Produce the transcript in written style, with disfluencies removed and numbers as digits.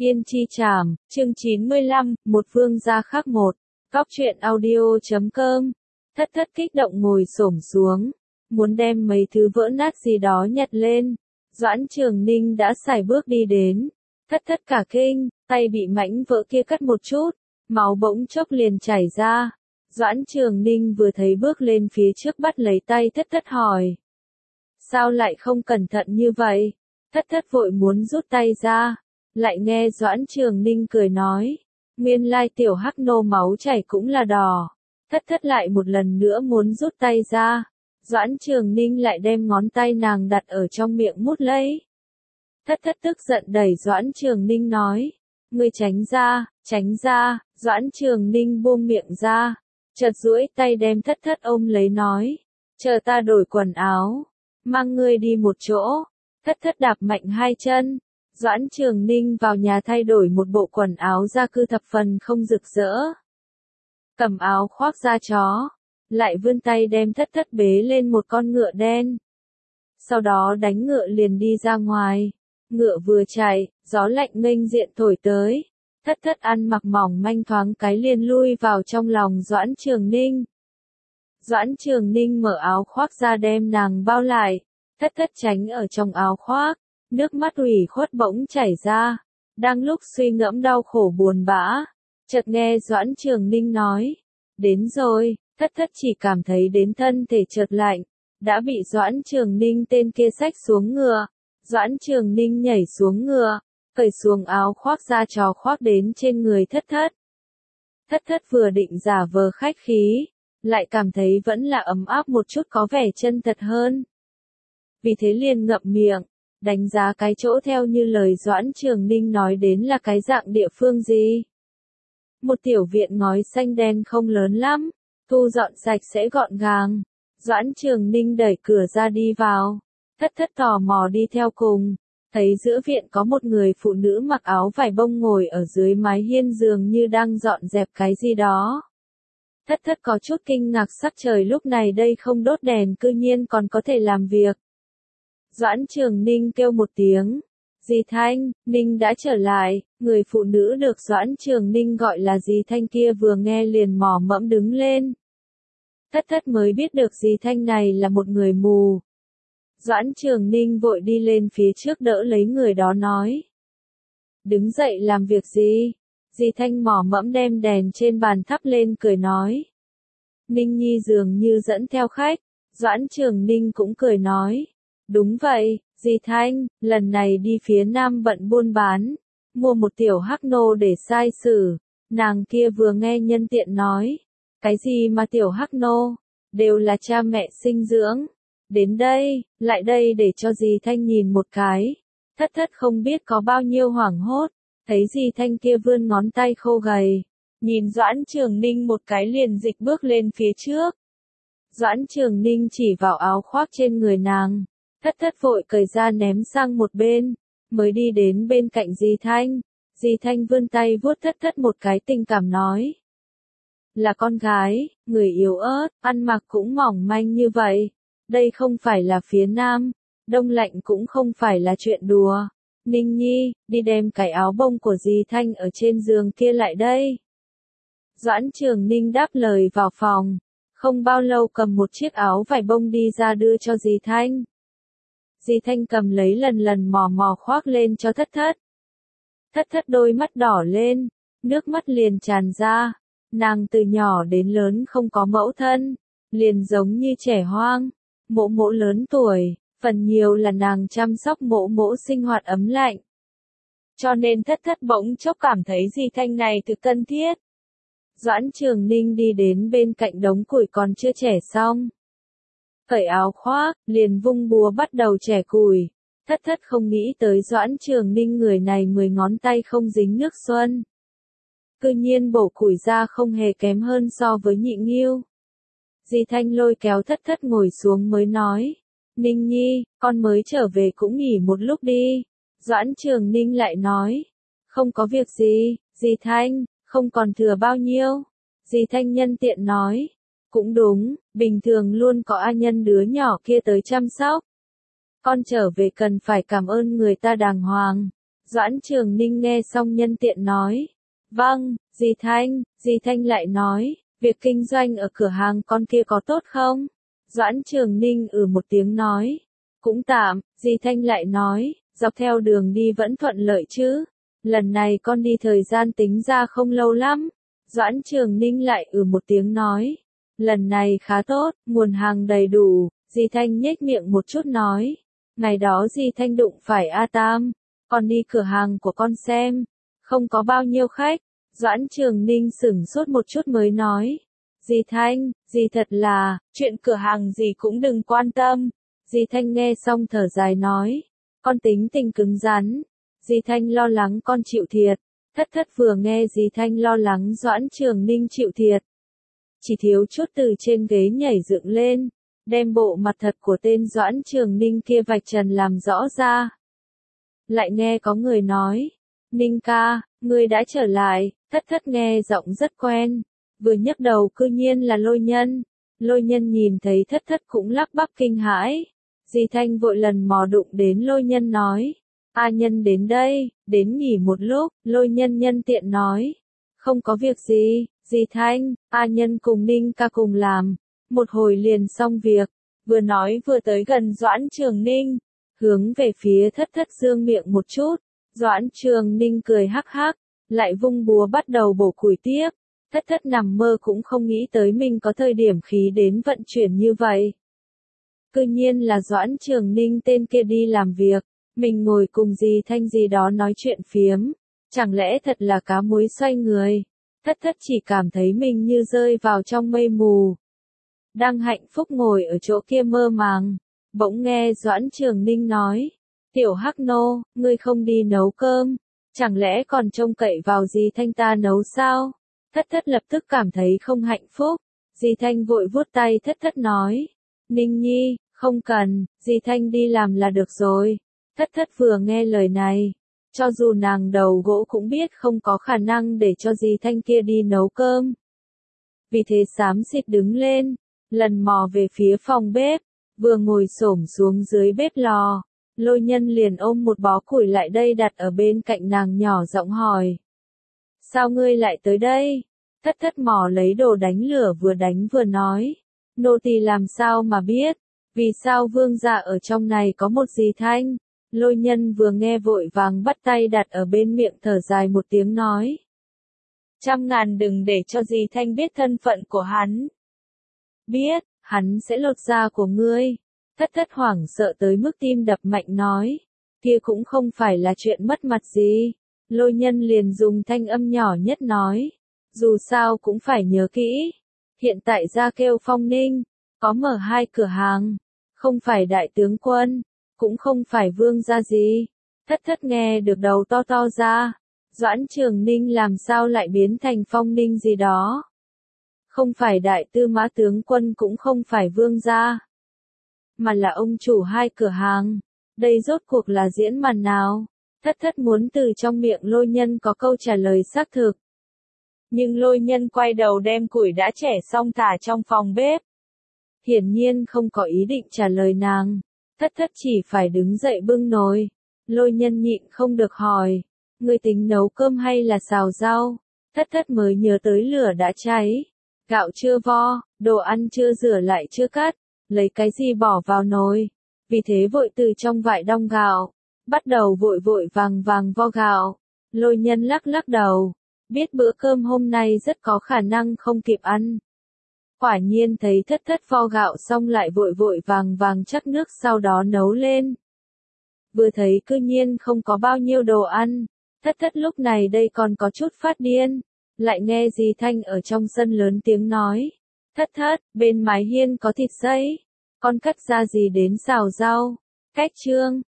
Yên Chi Trảm, chương 95, một vương gia khác một. Cóc truyện audio.com. Thất thất kích động ngồi xổm xuống, muốn đem mấy thứ vỡ nát gì đó nhặt lên. Doãn Trường Ninh đã sải bước đi đến. Thất thất cả kinh, tay bị mảnh vỡ kia cắt một chút, máu bỗng chốc liền chảy ra. Doãn Trường Ninh vừa thấy bước lên phía trước bắt lấy tay thất thất hỏi. Sao lại không cẩn thận như vậy? Thất thất vội muốn rút tay ra. Lại nghe Doãn Trường Ninh cười nói, nguyên lai tiểu hắc nô máu chảy cũng là đỏ. Thất thất lại một lần nữa muốn rút tay ra. Doãn Trường Ninh lại đem ngón tay nàng đặt ở trong miệng mút lấy. Thất thất tức giận đẩy Doãn Trường Ninh nói, ngươi tránh ra, tránh ra. Doãn Trường Ninh buông miệng ra, chợt duỗi tay đem thất thất ôm lấy nói, chờ ta đổi quần áo, mang ngươi đi một chỗ. Thất thất đạp mạnh hai chân. Doãn Trường Ninh vào nhà thay đổi một bộ quần áo da cư thập phần không rực rỡ. Cầm áo khoác da chó, lại vươn tay đem thất thất bế lên một con ngựa đen. Sau đó đánh ngựa liền đi ra ngoài. Ngựa vừa chạy, gió lạnh nghênh diện thổi tới. Thất thất ăn mặc mỏng manh thoáng cái liền lui vào trong lòng Doãn Trường Ninh. Doãn Trường Ninh mở áo khoác ra đem nàng bao lại. Thất thất tránh ở trong áo khoác. Nước mắt ủy khuất bỗng chảy ra, đang lúc suy ngẫm đau khổ buồn bã, chợt nghe Doãn Trường Ninh nói, đến rồi. Thất thất chỉ cảm thấy đến thân thể chợt lạnh, đã bị Doãn Trường Ninh tên kia xách xuống ngựa. Doãn Trường Ninh nhảy xuống ngựa, cởi xuống áo khoác da chó khoác đến trên người thất thất. Thất thất vừa định giả vờ khách khí, lại cảm thấy vẫn là ấm áp một chút có vẻ chân thật hơn. Vì thế liền ngậm miệng. Đánh giá cái chỗ theo như lời Doãn Trường Ninh nói đến là cái dạng địa phương gì. Một tiểu viện ngói xanh đen không lớn lắm, thu dọn sạch sẽ gọn gàng. Doãn Trường Ninh đẩy cửa ra đi vào, thất thất tò mò đi theo cùng, thấy giữa viện có một người phụ nữ mặc áo vải bông ngồi ở dưới mái hiên dường như đang dọn dẹp cái gì đó. Thất thất có chút kinh ngạc sắc trời lúc này đây không đốt đèn cư nhiên còn có thể làm việc. Doãn Trường Ninh kêu một tiếng, dì Thanh. Ninh đã trở lại. Người phụ nữ được Doãn Trường Ninh gọi là dì Thanh kia vừa nghe liền mò mẫm đứng lên. Thất thất mới biết được dì Thanh này là một người mù. Doãn Trường Ninh vội đi lên phía trước đỡ lấy người đó nói, đứng dậy làm việc gì? Dì Thanh mò mẫm đem đèn trên bàn thắp lên cười nói, Ninh Nhi dường như dẫn theo khách. Doãn Trường Ninh cũng cười nói, đúng vậy, dì Thanh, lần này đi phía nam bận buôn bán, mua một tiểu hắc nô để sai sử. Nàng kia vừa nghe nhân tiện nói, cái gì mà tiểu hắc nô, đều là cha mẹ sinh dưỡng. Đến đây, lại đây để cho dì Thanh nhìn một cái. Thất thất không biết có bao nhiêu hoảng hốt, thấy dì Thanh kia vươn ngón tay khô gầy, nhìn Doãn Trường Ninh một cái liền dịch bước lên phía trước. Doãn Trường Ninh chỉ vào áo khoác trên người nàng. Thất thất vội cởi ra ném sang một bên, mới đi đến bên cạnh dì Thanh. Dì Thanh vươn tay vuốt thất thất một cái tình cảm nói, là con gái, người yếu ớt, ăn mặc cũng mỏng manh như vậy. Đây không phải là phía nam, đông lạnh cũng không phải là chuyện đùa. Ninh Nhi, đi đem cái áo bông của dì Thanh ở trên giường kia lại đây. Doãn Trường Ninh đáp lời vào phòng, không bao lâu cầm một chiếc áo vải bông đi ra đưa cho dì Thanh. Dì Thanh cầm lấy lần lần mò mò khoác lên cho thất thất. Thất thất đôi mắt đỏ lên, nước mắt liền tràn ra. Nàng từ nhỏ đến lớn không có mẫu thân, liền giống như trẻ hoang. Mộ mộ lớn tuổi, phần nhiều là nàng chăm sóc mộ mộ sinh hoạt ấm lạnh. Cho nên thất thất bỗng chốc cảm thấy dì Thanh này thực cần thiết. Doãn Trường Ninh đi đến bên cạnh đống củi còn chưa chẻ xong. Cởi áo khoác, liền vung búa bắt đầu chẻ củi. Thất thất không nghĩ tới Doãn Trường Ninh người này 10 ngón tay không dính nước xuân. Cư nhiên bổ củi ra không hề kém hơn so với Nhị Nghiêu. Dì Thanh lôi kéo thất thất ngồi xuống mới nói, Ninh Nhi, con mới trở về cũng nghỉ một lúc đi. Doãn Trường Ninh lại nói, không có việc gì, dì Thanh, không còn thừa bao nhiêu. Dì Thanh nhân tiện nói, cũng đúng, bình thường luôn có A Nhân đứa nhỏ kia tới chăm sóc. Con trở về cần phải cảm ơn người ta đàng hoàng. Doãn Trường Ninh nghe xong nhân tiện nói. Vâng, dì Thanh lại nói, việc kinh doanh ở cửa hàng con kia có tốt không? Doãn Trường Ninh một tiếng nói. Cũng tạm, dì Thanh lại nói, dọc theo đường đi vẫn thuận lợi chứ. Lần này con đi thời gian tính ra không lâu lắm. Doãn Trường Ninh lại một tiếng nói. Lần này khá tốt, nguồn hàng đầy đủ, dì Thanh nhếch miệng một chút nói. Ngày đó dì Thanh đụng phải A Tam, con đi cửa hàng của con xem, không có bao nhiêu khách. Doãn Trường Ninh sửng sốt một chút mới nói. Dì Thanh, dì thật là, chuyện cửa hàng dì cũng đừng quan tâm. Dì Thanh nghe xong thở dài nói. Con tính tình cứng rắn. Dì Thanh lo lắng con chịu thiệt. Thất thất vừa nghe dì Thanh lo lắng Doãn Trường Ninh chịu thiệt. Chỉ thiếu chút từ trên ghế nhảy dựng lên, đem bộ mặt thật của tên Doãn Trường Ninh kia vạch trần làm rõ ra. Lại nghe có người nói, Ninh ca, ngươi đã trở lại. Thất thất nghe giọng rất quen, vừa nhấc đầu cư nhiên là Lôi Nhân. Lôi Nhân nhìn thấy thất thất cũng lắp bắp kinh hãi. Dì Thanh vội lần mò đụng đến Lôi Nhân nói, A Nhân đến đây, đến nghỉ một lúc. Lôi Nhân nhân tiện nói, không có việc gì, dì Thanh, A Nhân cùng Ninh ca cùng làm, một hồi liền xong việc. Vừa nói vừa tới gần Doãn Trường Ninh, hướng về phía thất thất dương miệng một chút. Doãn Trường Ninh cười hắc hắc, lại vung búa bắt đầu bổ củi tiếp. Thất thất nằm mơ cũng không nghĩ tới mình có thời điểm khí đến vận chuyển như vậy. Cư nhiên là Doãn Trường Ninh tên kia đi làm việc, mình ngồi cùng dì Thanh gì đó nói chuyện phiếm. Chẳng lẽ thật là cá muối xoay người? Thất thất chỉ cảm thấy mình như rơi vào trong mây mù. Đang hạnh phúc ngồi ở chỗ kia mơ màng, bỗng nghe Doãn Trường Ninh nói. Tiểu Hắc Nô, ngươi không đi nấu cơm, chẳng lẽ còn trông cậy vào dì Thanh ta nấu sao? Thất thất lập tức cảm thấy không hạnh phúc. Dì Thanh vội vuốt tay thất thất nói. Ninh nhi, không cần, dì Thanh đi làm là được rồi. Thất thất vừa nghe lời này, cho dù nàng đầu gỗ cũng biết không có khả năng để cho dì Thanh kia đi nấu cơm. Vì thế xám xịt đứng lên, lần mò về phía phòng bếp, vừa ngồi xổm xuống dưới bếp lò. Lôi Nhân liền ôm một bó củi lại đây đặt ở bên cạnh nàng nhỏ giọng hỏi. Sao ngươi lại tới đây? Thất thất mò lấy đồ đánh lửa vừa đánh vừa nói. Nô tỳ làm sao mà biết? Vì sao vương gia ở trong này có một dì Thanh? Lôi Nhân vừa nghe vội vàng bắt tay đặt ở bên miệng thở dài một tiếng nói. Trăm ngàn đừng để cho dì Thanh biết thân phận của hắn. Biết, hắn sẽ lột da của ngươi. Thất thất hoảng sợ tới mức tim đập mạnh nói. Kia cũng không phải là chuyện mất mặt gì. Lôi Nhân liền dùng thanh âm nhỏ nhất nói. Dù sao cũng phải nhớ kỹ. Hiện tại gia kêu Phong Ninh, có mở 2 cửa hàng. Không phải đại tướng quân, cũng không phải vương gia gì. Thất thất nghe được đầu to to ra. Doãn Trường Ninh làm sao lại biến thành Phong Ninh gì đó. Không phải đại tư mã tướng quân cũng không phải vương gia. Mà là ông chủ 2 cửa hàng. Đây rốt cuộc là diễn màn nào? Thất thất muốn từ trong miệng Lôi Nhân có câu trả lời xác thực. Nhưng Lôi Nhân quay đầu đem củi đã chẻ xong thả trong phòng bếp. Hiển nhiên không có ý định trả lời nàng. Thất thất chỉ phải đứng dậy bưng nồi. Lôi Nhân nhịn không được hỏi. Ngươi tính nấu cơm hay là xào rau? Thất thất mới nhớ tới lửa đã cháy. Gạo chưa vo, đồ ăn chưa rửa lại chưa cắt. Lấy cái gì bỏ vào nồi. Vì thế vội từ trong vại đong gạo. Bắt đầu vội vội vàng vàng vo gạo. Lôi Nhân lắc lắc đầu. Biết bữa cơm hôm nay rất có khả năng không kịp ăn. Quả nhiên thấy thất thất vo gạo xong lại vội vội vàng vàng chắc nước sau đó nấu lên. Vừa thấy cư nhiên không có bao nhiêu đồ ăn. Thất thất lúc này đây còn có chút phát điên. Lại nghe dì Thanh ở trong sân lớn tiếng nói. Thất thất, bên mái hiên có thịt xay. Con cắt ra gì đến xào rau. Cách chương.